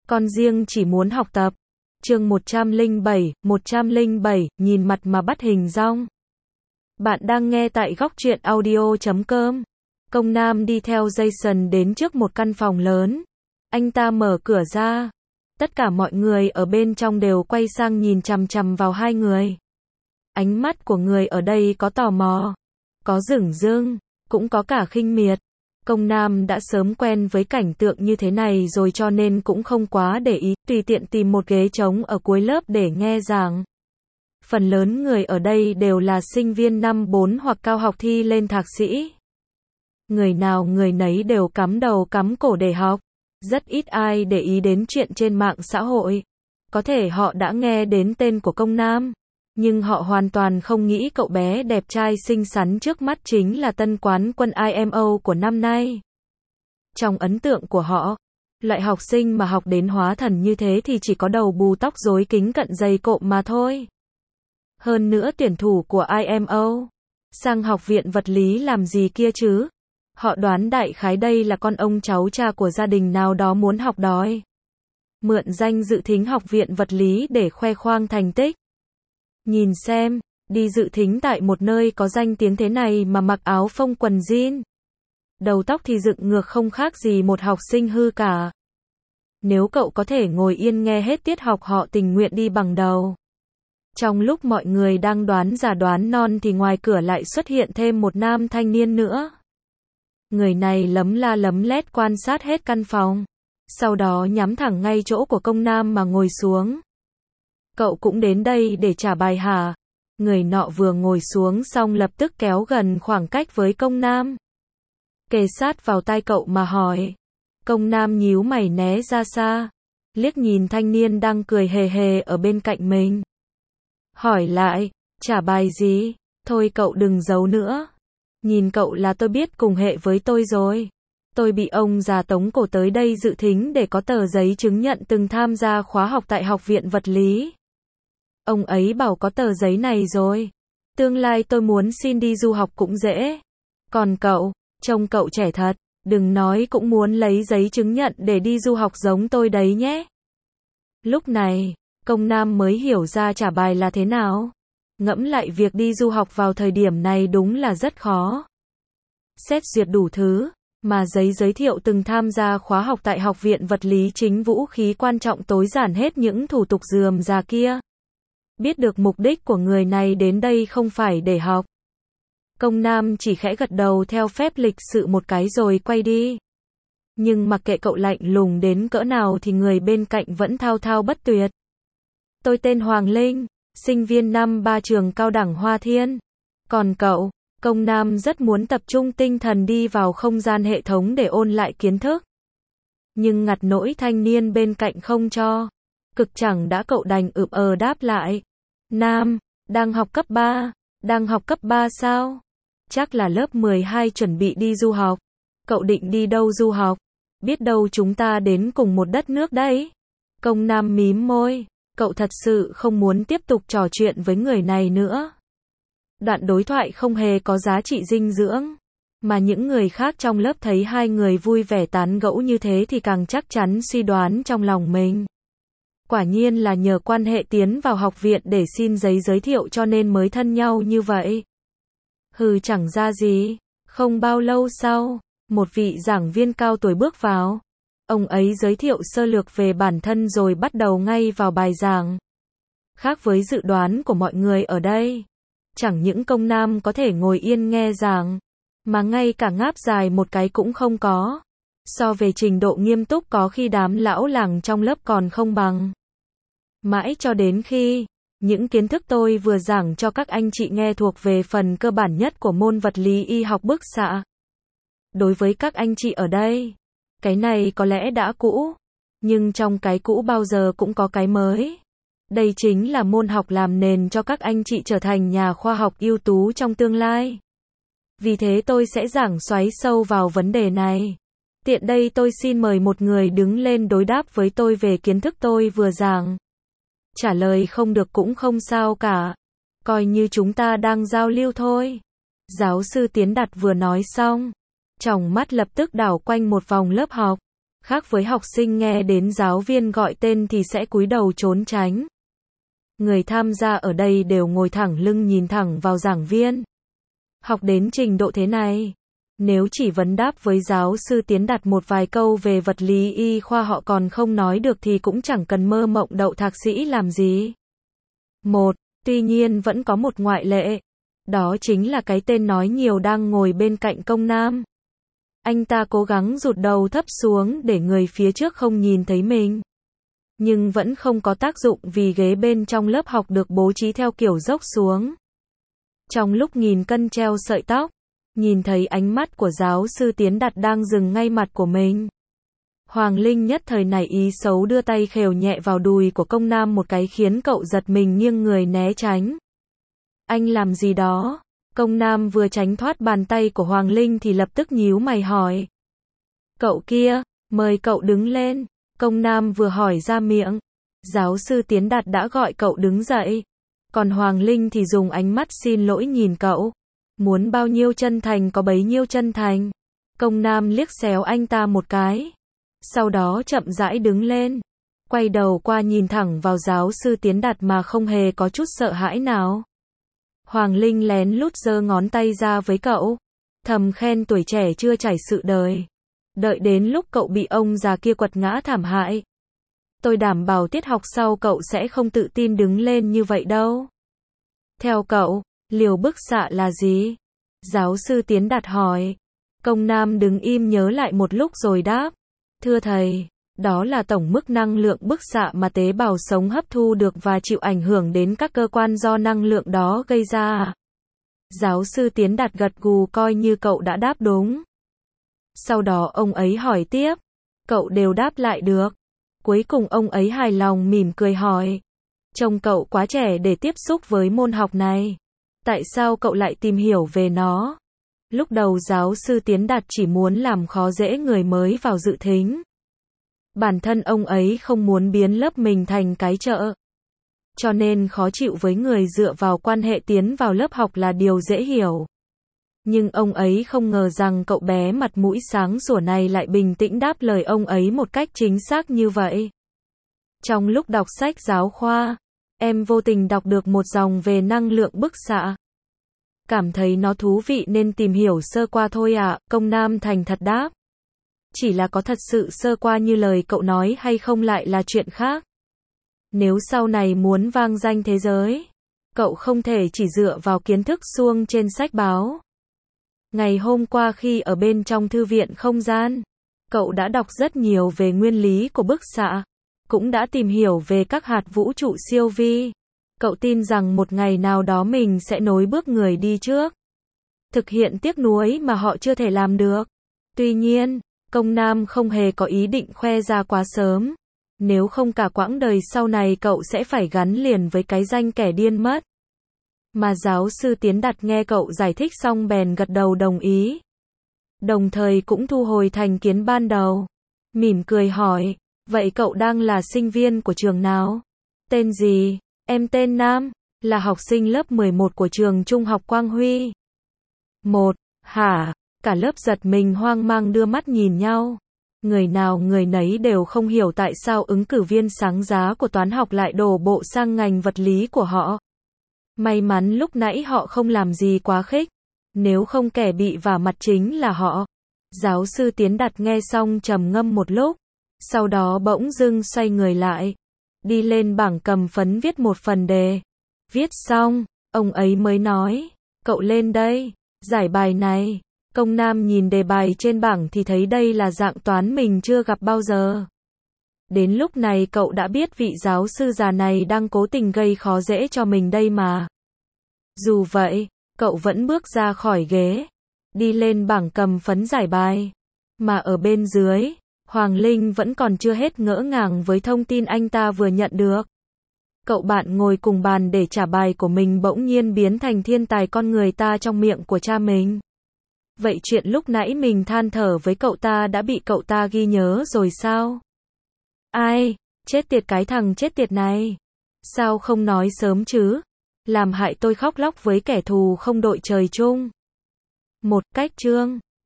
Con riêng chỉ muốn học tập. Chương 107, nhìn mặt mà bắt hình dong. Bạn đang nghe tại góc truyện audio.com. Công Nam đi theo Jason đến trước một căn phòng lớn. Anh ta mở cửa ra. Tất cả mọi người ở bên trong đều quay sang nhìn chằm chằm vào hai người. Ánh mắt của người ở đây có tò mò, có dửng dưng, cũng có cả khinh miệt. Công Nam đã sớm quen với cảnh tượng như thế này rồi cho nên cũng không quá để ý, tùy tiện tìm một ghế trống ở cuối lớp để nghe giảng. Phần lớn người ở đây đều là sinh viên năm 4 hoặc cao học thi lên thạc sĩ. Người nào người nấy đều cắm đầu cắm cổ để học. Rất ít ai để ý đến chuyện trên mạng xã hội. Có thể họ đã nghe đến tên của Công Nam, nhưng họ hoàn toàn không nghĩ cậu bé đẹp trai xinh xắn trước mắt chính là tân quán quân IMO của năm nay. Trong ấn tượng của họ, loại học sinh mà học đến hóa thần như thế thì chỉ có đầu bù tóc rối kính cận dày cộm mà thôi. Hơn nữa tuyển thủ của IMO sang học viện vật lý làm gì kia chứ? Họ đoán đại khái đây là con ông cháu cha của gia đình nào đó muốn học đòi mượn danh dự thính học viện vật lý để khoe khoang thành tích. Nhìn xem, đi dự thính tại một nơi có danh tiếng thế này mà mặc áo phông quần jean. Đầu tóc thì dựng ngược không khác gì một học sinh hư cả. Nếu cậu có thể ngồi yên nghe hết tiết học họ tình nguyện đi bằng đầu. Trong lúc mọi người đang đoán già đoán non thì ngoài cửa lại xuất hiện thêm một nam thanh niên nữa. Người này lấm la lấm lét quan sát hết căn phòng, sau đó nhắm thẳng ngay chỗ của Công Nam mà ngồi xuống. Cậu cũng đến đây để trả bài hả? Người nọ vừa ngồi xuống xong lập tức kéo gần khoảng cách với Công Nam, kề sát vào tai cậu mà hỏi. Công Nam nhíu mày né ra xa, liếc nhìn thanh niên đang cười hề hề ở bên cạnh mình. Hỏi lại, trả bài gì? Thôi cậu đừng giấu nữa. Nhìn cậu là tôi biết cùng hệ với tôi rồi. Tôi bị ông già tống cổ tới đây dự thính để có tờ giấy chứng nhận từng tham gia khóa học tại học viện vật lý. Ông ấy bảo có tờ giấy này rồi, tương lai tôi muốn xin đi du học cũng dễ. Còn cậu, trông cậu trẻ thật, đừng nói cũng muốn lấy giấy chứng nhận để đi du học giống tôi đấy nhé. Lúc này, Công Nam mới hiểu ra trả bài là thế nào. Ngẫm lại việc đi du học vào thời điểm này đúng là rất khó. Xét duyệt đủ thứ, mà giấy giới thiệu từng tham gia khóa học tại học viện vật lý chính vũ khí quan trọng tối giản hết những thủ tục rườm rà kia. Biết được mục đích của người này đến đây không phải để học. Công Nam chỉ khẽ gật đầu theo phép lịch sự một cái rồi quay đi. Nhưng mặc kệ cậu lạnh lùng đến cỡ nào thì người bên cạnh vẫn thao thao bất tuyệt. Tôi tên Hoàng Linh, sinh viên năm 3 trường cao đẳng Hoa Thiên. Còn cậu? Công Nam rất muốn tập trung tinh thần đi vào không gian hệ thống để ôn lại kiến thức. Nhưng ngặt nỗi thanh niên bên cạnh không cho. Cực chẳng đã cậu đành đáp lại. Nam, đang học cấp 3. Đang học cấp 3 sao? Chắc là lớp 12 chuẩn bị đi du học. Cậu định đi đâu du học? Biết đâu chúng ta đến cùng một đất nước đấy. Công Nam mím môi. Cậu thật sự không muốn tiếp tục trò chuyện với người này nữa. Đoạn đối thoại không hề có giá trị dinh dưỡng. Mà những người khác trong lớp thấy hai người vui vẻ tán gẫu như thế thì càng chắc chắn suy đoán trong lòng mình. Quả nhiên là nhờ quan hệ tiến vào học viện để xin giấy giới thiệu cho nên mới thân nhau như vậy. Hừ chẳng ra gì. Không bao lâu sau, một vị giảng viên cao tuổi bước vào. Ông ấy giới thiệu sơ lược về bản thân rồi bắt đầu ngay vào bài giảng. Khác với dự đoán của mọi người ở đây, chẳng những Công Nam có thể ngồi yên nghe giảng, mà ngay cả ngáp dài một cái cũng không có. So về trình độ nghiêm túc có khi đám lão làng trong lớp còn không bằng. Mãi cho đến khi, những kiến thức tôi vừa giảng cho các anh chị nghe thuộc về phần cơ bản nhất của môn vật lý y học bức xạ. Đối với các anh chị ở đây, cái này có lẽ đã cũ, nhưng trong cái cũ bao giờ cũng có cái mới. Đây chính là môn học làm nền cho các anh chị trở thành nhà khoa học ưu tú trong tương lai. Vì thế tôi sẽ giảng xoáy sâu vào vấn đề này. Tiện đây tôi xin mời một người đứng lên đối đáp với tôi về kiến thức tôi vừa giảng. Trả lời không được cũng không sao cả. Coi như chúng ta đang giao lưu thôi. Giáo sư Tiến Đạt vừa nói xong, tròng mắt lập tức đảo quanh một vòng lớp học. Khác với học sinh nghe đến giáo viên gọi tên thì sẽ cúi đầu trốn tránh. Người tham gia ở đây đều ngồi thẳng lưng nhìn thẳng vào giảng viên. Học đến trình độ thế này, nếu chỉ vấn đáp với giáo sư Tiến Đạt một vài câu về vật lý y khoa họ còn không nói được thì cũng chẳng cần mơ mộng đậu thạc sĩ làm gì. Tuy nhiên vẫn có một ngoại lệ. Đó chính là cái tên nói nhiều đang ngồi bên cạnh Công Nam. Anh ta cố gắng rụt đầu thấp xuống để người phía trước không nhìn thấy mình. Nhưng vẫn không có tác dụng vì ghế bên trong lớp học được bố trí theo kiểu dốc xuống. Trong lúc nghìn cân treo sợi tóc, nhìn thấy ánh mắt của giáo sư Tiến Đạt đang dừng ngay mặt của mình. Hoàng Linh nhất thời nảy ý xấu đưa tay khều nhẹ vào đùi của Công Nam một cái khiến cậu giật mình nghiêng người né tránh. Anh làm gì đó? Công Nam vừa tránh thoát bàn tay của Hoàng Linh thì lập tức nhíu mày hỏi. Cậu kia, mời cậu đứng lên. Công Nam vừa hỏi ra miệng. Giáo sư Tiến Đạt đã gọi cậu đứng dậy. Còn Hoàng Linh thì dùng ánh mắt xin lỗi nhìn cậu. Muốn bao nhiêu chân thành có bấy nhiêu chân thành. Công Nam liếc xéo anh ta một cái. Sau đó chậm rãi đứng lên. Quay đầu qua nhìn thẳng vào giáo sư Tiến Đạt mà không hề có chút sợ hãi nào. Hoàng Linh lén lút giơ ngón tay ra với cậu. Thầm khen tuổi trẻ chưa trải sự đời. Đợi đến lúc cậu bị ông già kia quật ngã thảm hại. Tôi đảm bảo tiết học sau cậu sẽ không tự tin đứng lên như vậy đâu. Theo cậu, liều bức xạ là gì? Giáo sư Tiến Đạt hỏi. Công Nam đứng im nhớ lại một lúc rồi đáp. Thưa thầy, đó là tổng mức năng lượng bức xạ mà tế bào sống hấp thu được và chịu ảnh hưởng đến các cơ quan do năng lượng đó gây ra. Giáo sư Tiến Đạt gật gù coi như cậu đã đáp đúng. Sau đó ông ấy hỏi tiếp. Cậu đều đáp lại được. Cuối cùng ông ấy hài lòng mỉm cười hỏi. Trông cậu quá trẻ để tiếp xúc với môn học này. Tại sao cậu lại tìm hiểu về nó? Lúc đầu giáo sư Tiến Đạt chỉ muốn làm khó dễ người mới vào dự thính. Bản thân ông ấy không muốn biến lớp mình thành cái chợ. Cho nên khó chịu với người dựa vào quan hệ tiến vào lớp học là điều dễ hiểu. Nhưng ông ấy không ngờ rằng cậu bé mặt mũi sáng sủa này lại bình tĩnh đáp lời ông ấy một cách chính xác như vậy. Trong lúc đọc sách giáo khoa, em vô tình đọc được một dòng về năng lượng bức xạ. Cảm thấy nó thú vị nên tìm hiểu sơ qua thôi ạ, Công Nam thành thật đáp. Chỉ là có thật sự sơ qua như lời cậu nói hay không lại là chuyện khác. Nếu sau này muốn vang danh thế giới, cậu không thể chỉ dựa vào kiến thức suông trên sách báo. Ngày hôm qua khi ở bên trong thư viện không gian, cậu đã đọc rất nhiều về nguyên lý của bức xạ, cũng đã tìm hiểu về các hạt vũ trụ siêu vi. Cậu tin rằng một ngày nào đó mình sẽ nối bước người đi trước. Thực hiện tiếc nuối mà họ chưa thể làm được. Tuy nhiên, Công Nam không hề có ý định khoe ra quá sớm. Nếu không cả quãng đời sau này cậu sẽ phải gắn liền với cái danh kẻ điên mất. Mà giáo sư Tiến Đạt nghe cậu giải thích xong bèn gật đầu đồng ý. Đồng thời cũng thu hồi thành kiến ban đầu. Mỉm cười hỏi, vậy cậu đang là sinh viên của trường nào? Tên gì? Em tên Nam, là học sinh lớp 11 của trường Trung học Quang Huy. Hả? Cả lớp giật mình hoang mang đưa mắt nhìn nhau. Người nào người nấy đều không hiểu tại sao ứng cử viên sáng giá của toán học lại đổ bộ sang ngành vật lý của họ. May mắn lúc nãy họ không làm gì quá khích. Nếu không kẻ bị vả mặt chính là họ. Giáo sư Tiến Đạt nghe xong trầm ngâm một lúc. Sau đó bỗng dưng xoay người lại. Đi lên bảng cầm phấn viết một phần đề. Viết xong, ông ấy mới nói. Cậu lên đây, giải bài này. Công Nam nhìn đề bài trên bảng thì thấy đây là dạng toán mình chưa gặp bao giờ. Đến lúc này cậu đã biết vị giáo sư già này đang cố tình gây khó dễ cho mình đây mà. Dù vậy, cậu vẫn bước ra khỏi ghế. Đi lên bảng cầm phấn giải bài. Mà ở bên dưới, Hoàng Linh vẫn còn chưa hết ngỡ ngàng với thông tin anh ta vừa nhận được. Cậu bạn ngồi cùng bàn để trả bài của mình bỗng nhiên biến thành thiên tài con người ta trong miệng của cha mình. Vậy chuyện lúc nãy mình than thở với cậu ta đã bị cậu ta ghi nhớ rồi sao? Ai? Chết tiệt cái thằng chết tiệt này. Sao không nói sớm chứ? Làm hại tôi khóc lóc với kẻ thù không đội trời chung. Cách chương